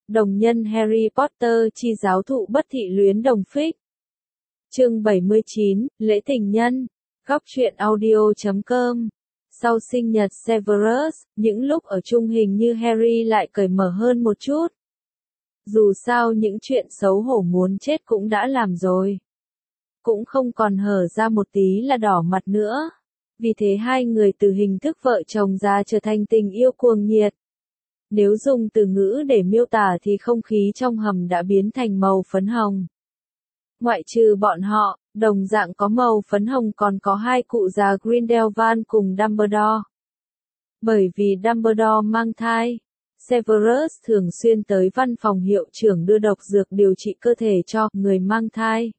Đồng nhân Harry Potter chi giáo thụ bất thị luyến đồng phích. Chương 79, Lễ tình nhân. Góc truyện audio.com. Sau sinh nhật Severus, những lúc ở chung hình như Harry lại cởi mở hơn một chút. Dù sao những chuyện xấu hổ muốn chết cũng đã làm rồi. Cũng không còn hở ra một tí là đỏ mặt nữa. Vì thế hai người từ hình thức vợ chồng ra trở thành tình yêu cuồng nhiệt. Nếu dùng từ ngữ để miêu tả thì không khí trong hầm đã biến thành màu phấn hồng. Ngoại trừ bọn họ, đồng dạng có màu phấn hồng còn có hai cụ già Grindelwald cùng Dumbledore. Bởi vì Dumbledore mang thai, Severus thường xuyên tới văn phòng hiệu trưởng đưa độc dược điều trị cơ thể cho người mang thai.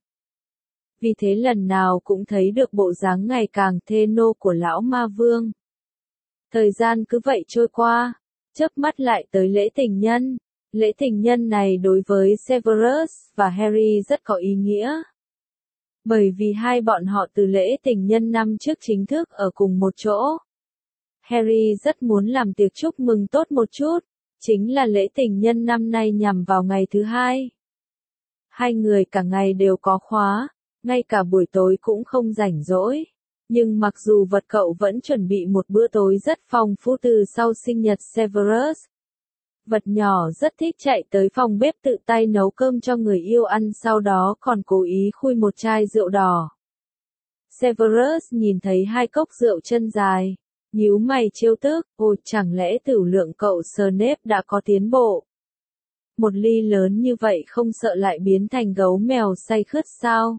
Vì thế lần nào cũng thấy được bộ dáng ngày càng thê nô của lão ma vương. Thời gian cứ vậy trôi qua, chớp mắt lại tới lễ tình nhân. Lễ tình nhân này đối với Severus và Harry rất có ý nghĩa. Bởi vì hai bọn họ từ lễ tình nhân năm trước chính thức ở cùng một chỗ. Harry rất muốn làm tiệc chúc mừng tốt một chút, chính là lễ tình nhân năm nay nhằm vào ngày thứ hai. Hai người cả ngày đều có khóa, ngay cả buổi tối cũng không rảnh rỗi. Nhưng mặc dù vật cậu vẫn chuẩn bị một bữa tối rất phong phú từ sau sinh nhật Severus. Vật nhỏ rất thích chạy tới phòng bếp tự tay nấu cơm cho người yêu ăn, sau đó còn cố ý khui một chai rượu đỏ. Severus nhìn thấy hai cốc rượu chân dài, nhíu mày trêu tức, ôi chẳng lẽ tửu lượng cậu Snape đã có tiến bộ. Một ly lớn như vậy không sợ lại biến thành gấu mèo say khướt sao?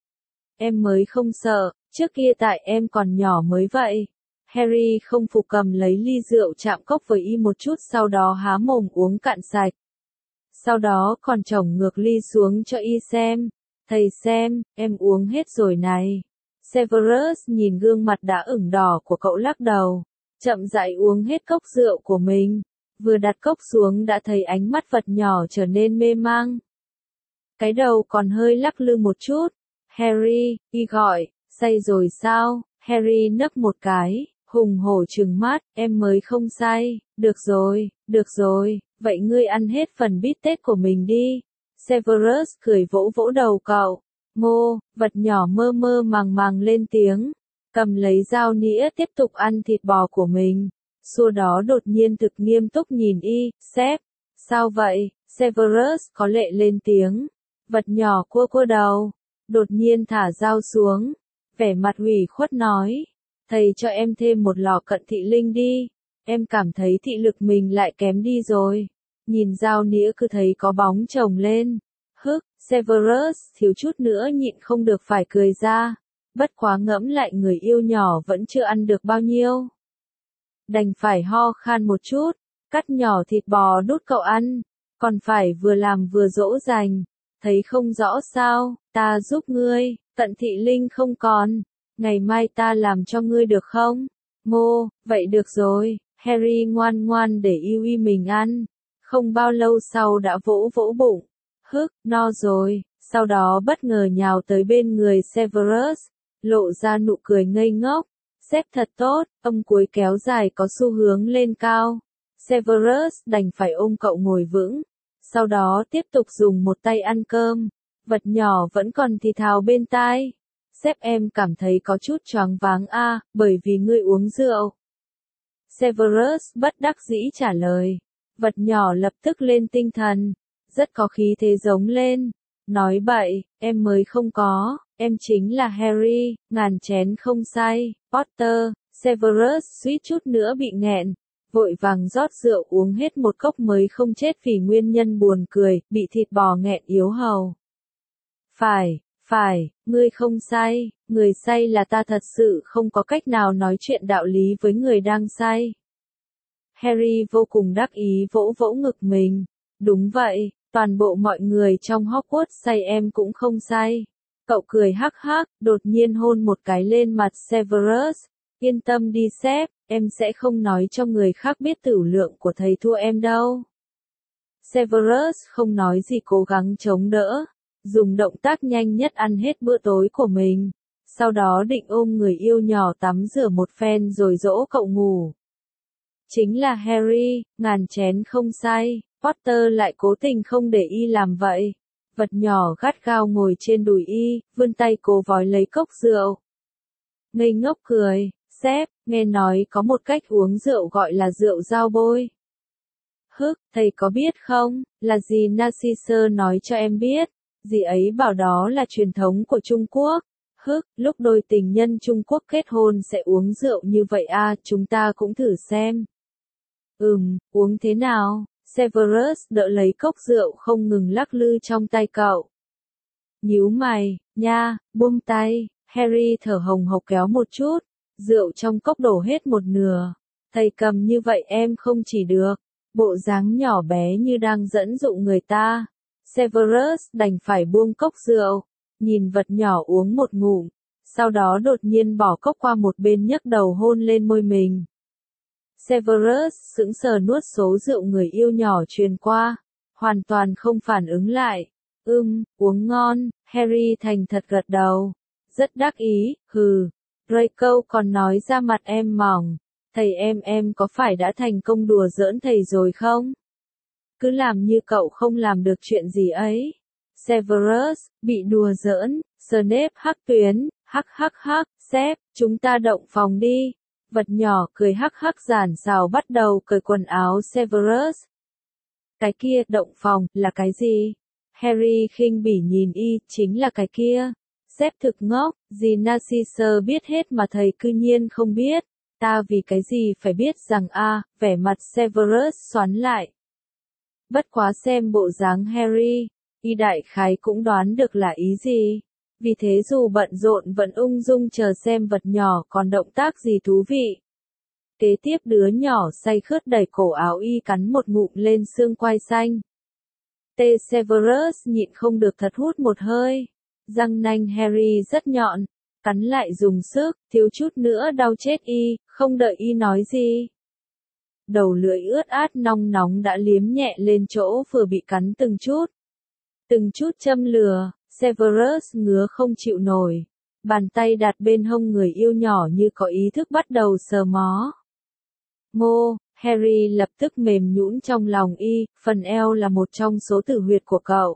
Em mới không sợ, trước kia tại em còn nhỏ mới vậy. Harry không phục cầm lấy ly rượu chạm cốc với y một chút, sau đó há mồm uống cạn sạch. Sau đó còn chổng ngược ly xuống cho y xem. Thầy xem, em uống hết rồi này. Severus nhìn gương mặt đã ửng đỏ của cậu lắc đầu. Chậm rãi uống hết cốc rượu của mình. Vừa đặt cốc xuống đã thấy ánh mắt vật nhỏ trở nên mê mang. Cái đầu còn hơi lắc lư một chút. Harry, y gọi, say rồi sao? Harry nấc một cái, hùng hổ trừng mắt, em mới không say, được rồi, vậy ngươi ăn hết phần bít tết của mình đi. Severus cười vỗ vỗ đầu cậu. Ngô, vật nhỏ mơ mơ màng màng lên tiếng, cầm lấy dao nĩa tiếp tục ăn thịt bò của mình. Sau đó đột nhiên thực nghiêm túc nhìn y, sếp, sao vậy? Severus có lệ lên tiếng. Vật nhỏ cua cua đầu, đột nhiên thả dao xuống, vẻ mặt ủy khuất nói, thầy cho em thêm một lọ cận thị linh đi, em cảm thấy thị lực mình lại kém đi rồi. Nhìn dao nĩa cứ thấy có bóng chồng lên. Hức, Severus thiếu chút nữa nhịn không được phải cười ra, bất quá ngẫm lại người yêu nhỏ vẫn chưa ăn được bao nhiêu. Đành phải ho khan một chút, cắt nhỏ thịt bò đút cậu ăn, còn phải vừa làm vừa dỗ dành. Thấy không rõ sao, ta giúp ngươi, cận thị linh không còn, ngày mai ta làm cho ngươi được không? Ngô, vậy được rồi. Harry ngoan ngoan để yêu y mình ăn, không bao lâu sau đã vỗ vỗ bụng, hức, no rồi, sau đó bất ngờ nhào tới bên người Severus, lộ ra nụ cười ngây ngốc, sếp thật tốt, âm cuối kéo dài có xu hướng lên cao. Severus đành phải ôm cậu ngồi vững. Sau đó tiếp tục dùng một tay ăn cơm, vật nhỏ vẫn còn thì thào bên tai. Sếp em cảm thấy có chút choáng váng a, bởi vì ngươi uống rượu. Severus bất đắc dĩ trả lời. Vật nhỏ lập tức lên tinh thần, rất có khí thế giống lên. Nói bậy, em mới không có, em chính là Harry, ngàn chén không say, Potter. Severus suýt chút nữa bị nghẹn. Vội vàng rót rượu uống hết một cốc mới không chết vì nguyên nhân buồn cười, bị thịt bò nghẹn yếu hầu. Phải, ngươi không say, người say là ta, thật sự không có cách nào nói chuyện đạo lý với người đang say. Harry vô cùng đắc ý vỗ vỗ ngực mình. Đúng vậy, toàn bộ mọi người trong Hogwarts say em cũng không say. Cậu cười hắc hắc, đột nhiên hôn một cái lên mặt Severus. Yên tâm đi sếp, em sẽ không nói cho người khác biết tửu lượng của thầy thua em đâu. Severus không nói gì, cố gắng chống đỡ, dùng động tác nhanh nhất ăn hết bữa tối của mình. Sau đó định ôm người yêu nhỏ tắm rửa một phen rồi dỗ cậu ngủ. Chính là Harry, ngàn chén không say, Potter lại cố tình không để y làm vậy. Vật nhỏ gắt gao ngồi trên đùi y, vươn tay cố vói lấy cốc rượu. Ngây ngốc cười, sếp, nghe nói có một cách uống rượu gọi là rượu dao bôi. Hức, thầy có biết không, là gì Narcissus nói cho em biết, dì ấy bảo đó là truyền thống của Trung Quốc. Hức, lúc đôi tình nhân Trung Quốc kết hôn sẽ uống rượu như vậy à, chúng ta cũng thử xem. Uống thế nào? Severus đỡ lấy cốc rượu không ngừng lắc lư trong tay cậu. Nhíu mày, nha, buông tay, Harry thở hồng hộc kéo một chút, rượu trong cốc đổ hết một nửa. Thầy cầm như vậy em không chỉ được, bộ dáng nhỏ bé như đang dẫn dụ người ta. Severus đành phải buông cốc rượu, nhìn vật nhỏ uống một ngụm, sau đó đột nhiên bỏ cốc qua một bên nhấc đầu hôn lên môi mình. Severus sững sờ nuốt số rượu người yêu nhỏ truyền qua, hoàn toàn không phản ứng lại. Uống ngon, Harry thành thật gật đầu. Rất đắc ý, hừ. Draco còn nói ra mặt em mỏng. Thầy em có phải đã thành công đùa giỡn thầy rồi không? Cứ làm như cậu không làm được chuyện gì ấy. Severus, bị đùa giỡn, Snape hắc tuyến, hắc, sếp, chúng ta động phòng đi. Vật nhỏ cười hắc giản xào bắt đầu cởi quần áo Severus. Cái kia, động phòng, là cái gì? Harry khinh bỉ nhìn y, chính là cái kia. Sếp thực ngốc, dì Narcissus biết hết mà thầy cư nhiên không biết. Ta vì cái gì phải biết rằng vẻ mặt Severus xoắn lại. Bất quá xem bộ dáng Harry, y đại khái cũng đoán được là ý gì. Vì thế dù bận rộn vẫn ung dung chờ xem vật nhỏ còn động tác gì thú vị. Kế tiếp đứa nhỏ say khướt đẩy cổ áo y cắn một ngụm lên xương quai xanh. Severus nhịn không được thật hút một hơi. Răng nanh Harry rất nhọn, cắn lại dùng sức, thiếu chút nữa đau chết y, không đợi y nói gì. Đầu lưỡi ướt át nong nóng đã liếm nhẹ lên chỗ vừa bị cắn từng chút châm lửa. Severus ngứa không chịu nổi. Bàn tay đặt bên hông người yêu nhỏ như có ý thức bắt đầu sờ mó. Ngô, Harry lập tức mềm nhũn trong lòng y, phần eo là một trong số tử huyệt của cậu.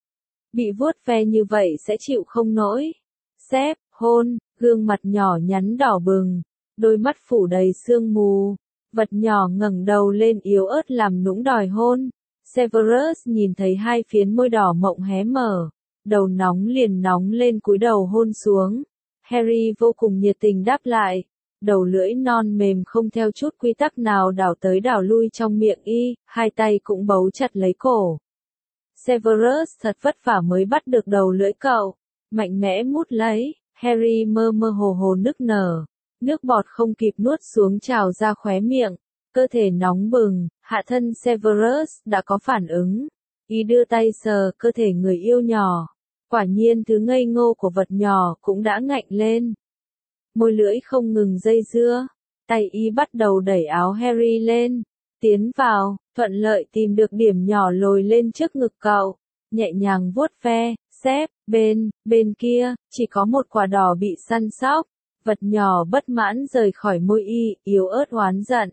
Bị vuốt ve như vậy sẽ chịu không nổi. Sếp, hôn, gương mặt nhỏ nhắn đỏ bừng, đôi mắt phủ đầy sương mù. Vật nhỏ ngẩng đầu lên yếu ớt làm nũng đòi hôn. Severus nhìn thấy hai phiến môi đỏ mộng hé mở. Đầu nóng liền nóng lên cúi đầu hôn xuống. Harry vô cùng nhiệt tình đáp lại. Đầu lưỡi non mềm không theo chút quy tắc nào đảo tới đảo lui trong miệng y, hai tay cũng bấu chặt lấy cổ. Severus thật vất vả mới bắt được đầu lưỡi cậu. Mạnh mẽ mút lấy, Harry mơ mơ hồ hồ nức nở. Nước bọt không kịp nuốt xuống trào ra khóe miệng. Cơ thể nóng bừng, hạ thân Severus đã có phản ứng. Y đưa tay sờ cơ thể người yêu nhỏ. Quả nhiên thứ ngây ngô của vật nhỏ cũng đã ngạnh lên. Môi lưỡi không ngừng dây dưa. Tay y bắt đầu đẩy áo Harry lên. Tiến vào, thuận lợi tìm được điểm nhỏ lồi lên trước ngực cậu. Nhẹ nhàng vuốt ve, sếp, bên kia, chỉ có một quả đỏ bị săn sóc. Vật nhỏ bất mãn rời khỏi môi y, yếu ớt oán giận.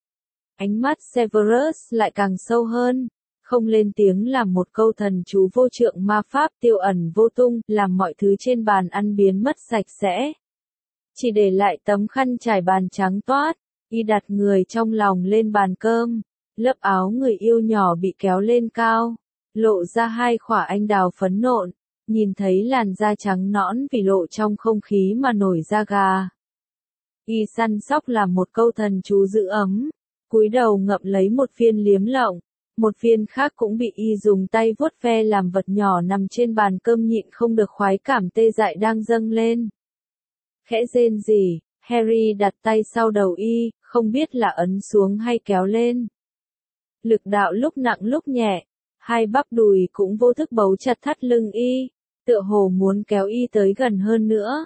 Ánh mắt Severus lại càng sâu hơn. Không lên tiếng làm một câu thần chú vô trượng ma pháp tiêu ẩn vô tung, làm mọi thứ trên bàn ăn biến mất sạch sẽ. Chỉ để lại tấm khăn trải bàn trắng toát, y đặt người trong lòng lên bàn cơm. Lớp áo người yêu nhỏ bị kéo lên cao, lộ ra hai khỏa anh đào phấn nộn, nhìn thấy làn da trắng nõn vì lộ trong không khí mà nổi da gà. Y săn sóc làm một câu thần chú giữ ấm, cúi đầu ngậm lấy một viên liếm lọng. Một viên khác cũng bị y dùng tay vuốt ve làm vật nhỏ nằm trên bàn cơm nhịn không được khoái cảm tê dại đang dâng lên. Khẽ rên rỉ, Harry đặt tay sau đầu y, không biết là ấn xuống hay kéo lên. Lực đạo lúc nặng lúc nhẹ, hai bắp đùi cũng vô thức bấu chặt thắt lưng y, tựa hồ muốn kéo y tới gần hơn nữa.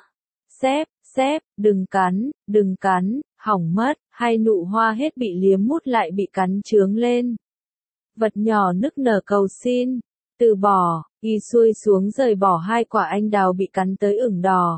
Sếp, đừng cắn, hỏng mất, hai nụ hoa hết bị liếm mút lại bị cắn chướng lên. Vật nhỏ nức nở cầu xin, từ bỏ, y xuôi xuống rời bỏ hai quả anh đào bị cắn tới ửng đỏ.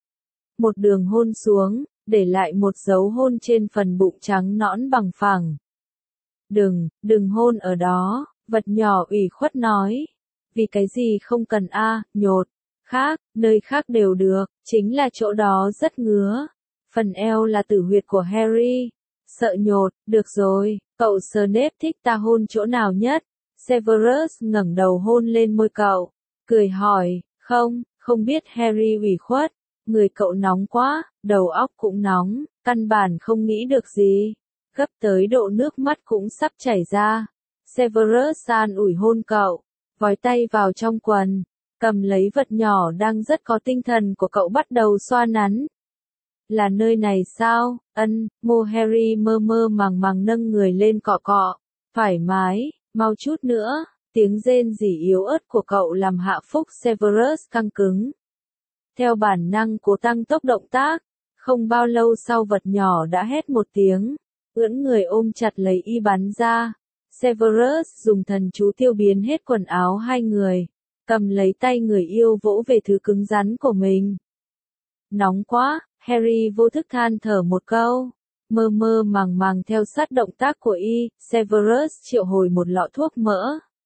Một đường hôn xuống, để lại một dấu hôn trên phần bụng trắng nõn bằng phẳng. Đừng hôn ở đó, vật nhỏ ủy khuất nói. Vì cái gì không cần a, nhột. Nơi khác đều được, chính là chỗ đó rất ngứa. Phần eo là tử huyệt của Harry. Sợ nhột, được rồi, cậu Snape thích ta hôn chỗ nào nhất? Severus ngẩng đầu hôn lên môi cậu, cười hỏi, không biết Harry ủy khuất. Người cậu nóng quá, đầu óc cũng nóng, căn bản không nghĩ được gì. Gấp tới độ nước mắt cũng sắp chảy ra. Severus an ủi hôn cậu, vói tay vào trong quần, cầm lấy vật nhỏ đang rất có tinh thần của cậu bắt đầu xoa nắn. Là nơi này sao? Ngô Harry mơ mơ màng màng nâng người lên cọ cọ. Thoải mái, mau chút nữa. Tiếng rên rỉ yếu ớt của cậu làm Hạ Phúc Severus căng cứng. Theo bản năng cố tăng tốc động tác, không bao lâu sau vật nhỏ đã hét một tiếng, ưỡn người ôm chặt lấy y bắn ra. Severus dùng thần chú tiêu biến hết quần áo hai người, cầm lấy tay người yêu vỗ về thứ cứng rắn của mình. Nóng quá, Harry vô thức than thở một câu. Mơ mơ màng màng theo sát động tác của y, Severus triệu hồi một lọ thuốc mỡ.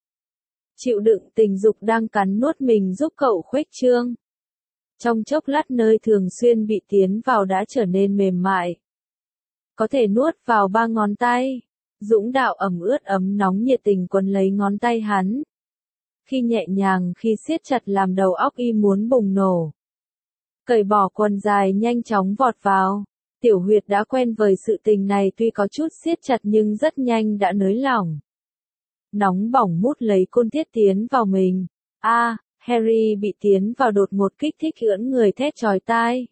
Chịu đựng tình dục đang cắn nuốt mình giúp cậu khuếch trương. Trong chốc lát nơi thường xuyên bị tiến vào đã trở nên mềm mại. Có thể nuốt vào 3 ngón tay. Dũng đạo ẩm ướt ấm nóng nhiệt tình quấn lấy ngón tay hắn. Khi nhẹ nhàng khi siết chặt làm đầu óc y muốn bùng nổ. Cởi bỏ quần dài nhanh chóng vọt vào. Tiểu huyệt đã quen với sự tình này tuy có chút siết chặt nhưng rất nhanh đã nới lỏng. Nóng bỏng mút lấy côn thiết tiến vào mình. Harry bị tiến vào đột ngột kích thích ưỡn người thét chói tai.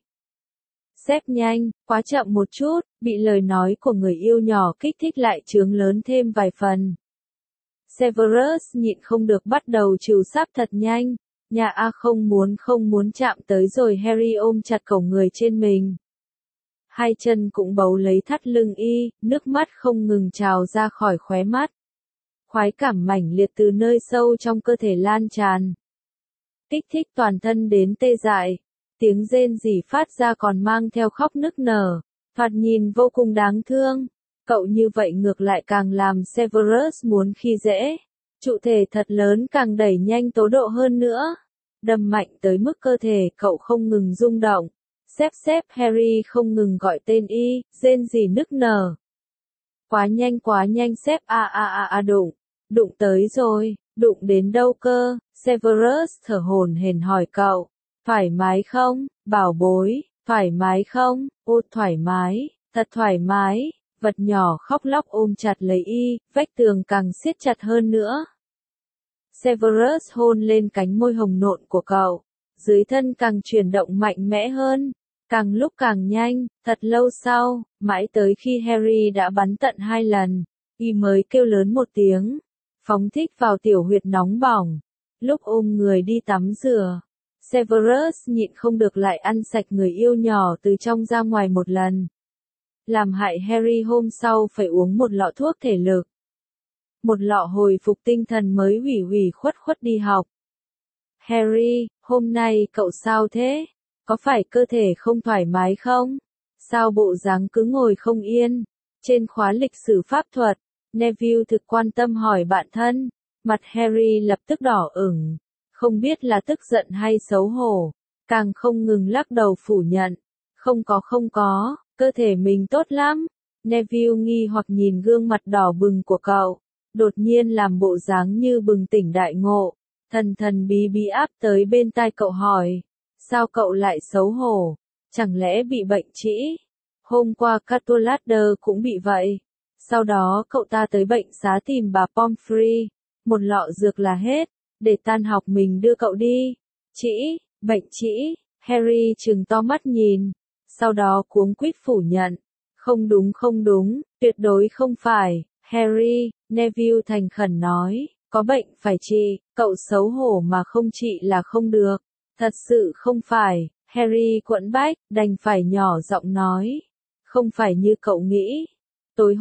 Xếp nhanh, quá chậm một chút, bị lời nói của người yêu nhỏ kích thích lại chướng lớn thêm vài phần. Severus nhịn không được bắt đầu trừu sáp thật nhanh. Nhà không muốn chạm tới rồi Harry ôm chặt cổng người trên mình. Hai chân cũng bấu lấy thắt lưng y, nước mắt không ngừng trào ra khỏi khóe mắt. Khoái cảm mãnh liệt từ nơi sâu trong cơ thể lan tràn. Kích thích toàn thân đến tê dại. Tiếng rên rỉ phát ra còn mang theo khóc nức nở. Thoạt nhìn vô cùng đáng thương. Cậu như vậy ngược lại càng làm Severus muốn khi dễ. Trụ thể thật lớn càng đẩy nhanh tốc độ hơn nữa. Đâm mạnh tới mức cơ thể cậu không ngừng rung động. Xếp Harry không ngừng gọi tên y, rên rỉ nức nở. Quá nhanh xếp đụng tới rồi, đụng đến đâu cơ? Severus thở hổn hển hỏi cậu. Thoải mái không, bảo bối, thoải mái không? Thoải mái, thật thoải mái. Vật nhỏ khóc lóc ôm chặt lấy y, vách tường càng siết chặt hơn nữa. Severus hôn lên cánh môi hồng nộn của cậu, dưới thân càng chuyển động mạnh mẽ hơn, càng lúc càng nhanh, thật lâu sau, mãi tới khi Harry đã bắn tận 2 lần, y mới kêu lớn một tiếng, phóng thích vào tiểu huyệt nóng bỏng. Lúc ôm người đi tắm rửa, Severus nhịn không được lại ăn sạch người yêu nhỏ từ trong ra ngoài một lần. Làm hại Harry hôm sau phải uống một lọ thuốc thể lực. Một lọ hồi phục tinh thần mới ủy khuất đi học. Harry, hôm nay cậu sao thế? Có phải cơ thể không thoải mái không? Sao bộ dáng cứ ngồi không yên? Trên khóa lịch sử pháp thuật, Neville thực quan tâm hỏi bạn thân. Mặt Harry lập tức đỏ ửng. Không biết là tức giận hay xấu hổ. Càng không ngừng lắc đầu phủ nhận. Không có, cơ thể mình tốt lắm. Neville nghi hoặc nhìn gương mặt đỏ bừng của cậu. Đột nhiên làm bộ dáng như bừng tỉnh đại ngộ. Thần bí áp tới bên tai cậu hỏi. Sao cậu lại xấu hổ? Chẳng lẽ bị bệnh trĩ? Hôm qua Catulader cũng bị vậy. Sau đó cậu ta tới bệnh xá tìm bà Pomfrey. Một lọ dược là hết. Để tan học mình đưa cậu đi. Bệnh trĩ. Harry trừng to mắt nhìn. Sau đó cuống quýt phủ nhận. Không đúng, tuyệt đối không phải. Harry, Neville thành khẩn nói, có bệnh phải trị, cậu xấu hổ mà không trị là không được. Thật sự không phải, Harry quẫn bách, đành phải nhỏ giọng nói. Không phải như cậu nghĩ. Tối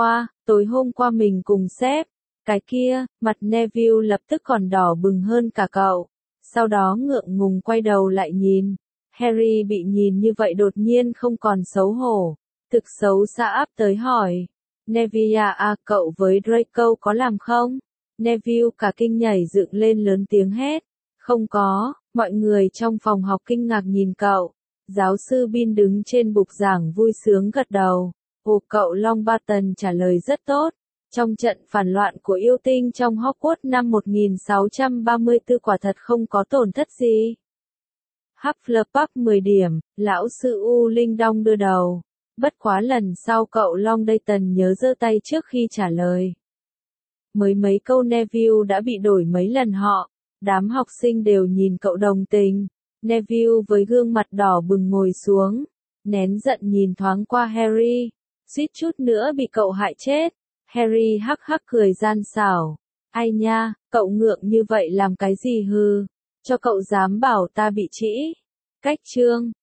hôm qua mình cùng sếp. Cái kia, mặt Neville lập tức còn đỏ bừng hơn cả cậu. Sau đó ngượng ngùng quay đầu lại nhìn. Harry bị nhìn như vậy đột nhiên không còn xấu hổ. Thực xấu xa áp tới hỏi. Neville à, cậu với Draco có làm không? Neville cả kinh nhảy dựng lên lớn tiếng hét. Không có, mọi người trong phòng học kinh ngạc nhìn cậu. Giáo sư Bean đứng trên bục giảng vui sướng gật đầu. Ồ, cậu Longbottom trả lời rất tốt. Trong trận phản loạn của yêu tinh trong Hogwarts năm 1634 quả thật không có tổn thất gì. Hufflepuff 10 điểm, lão sư U Linh Đong đưa đầu. Bất quá lần sau cậu Longdayton nhớ giơ tay trước khi trả lời. Mới mấy câu Neville đã bị đổi mấy lần họ. Đám học sinh đều nhìn cậu đồng tình. Neville với gương mặt đỏ bừng ngồi xuống. Nén giận nhìn thoáng qua Harry. Suýt chút nữa bị cậu hại chết. Harry hắc hắc cười gian xảo. Ai nha, cậu ngượng như vậy làm cái gì hư? Cho cậu dám bảo ta bị trĩ. Cách chương.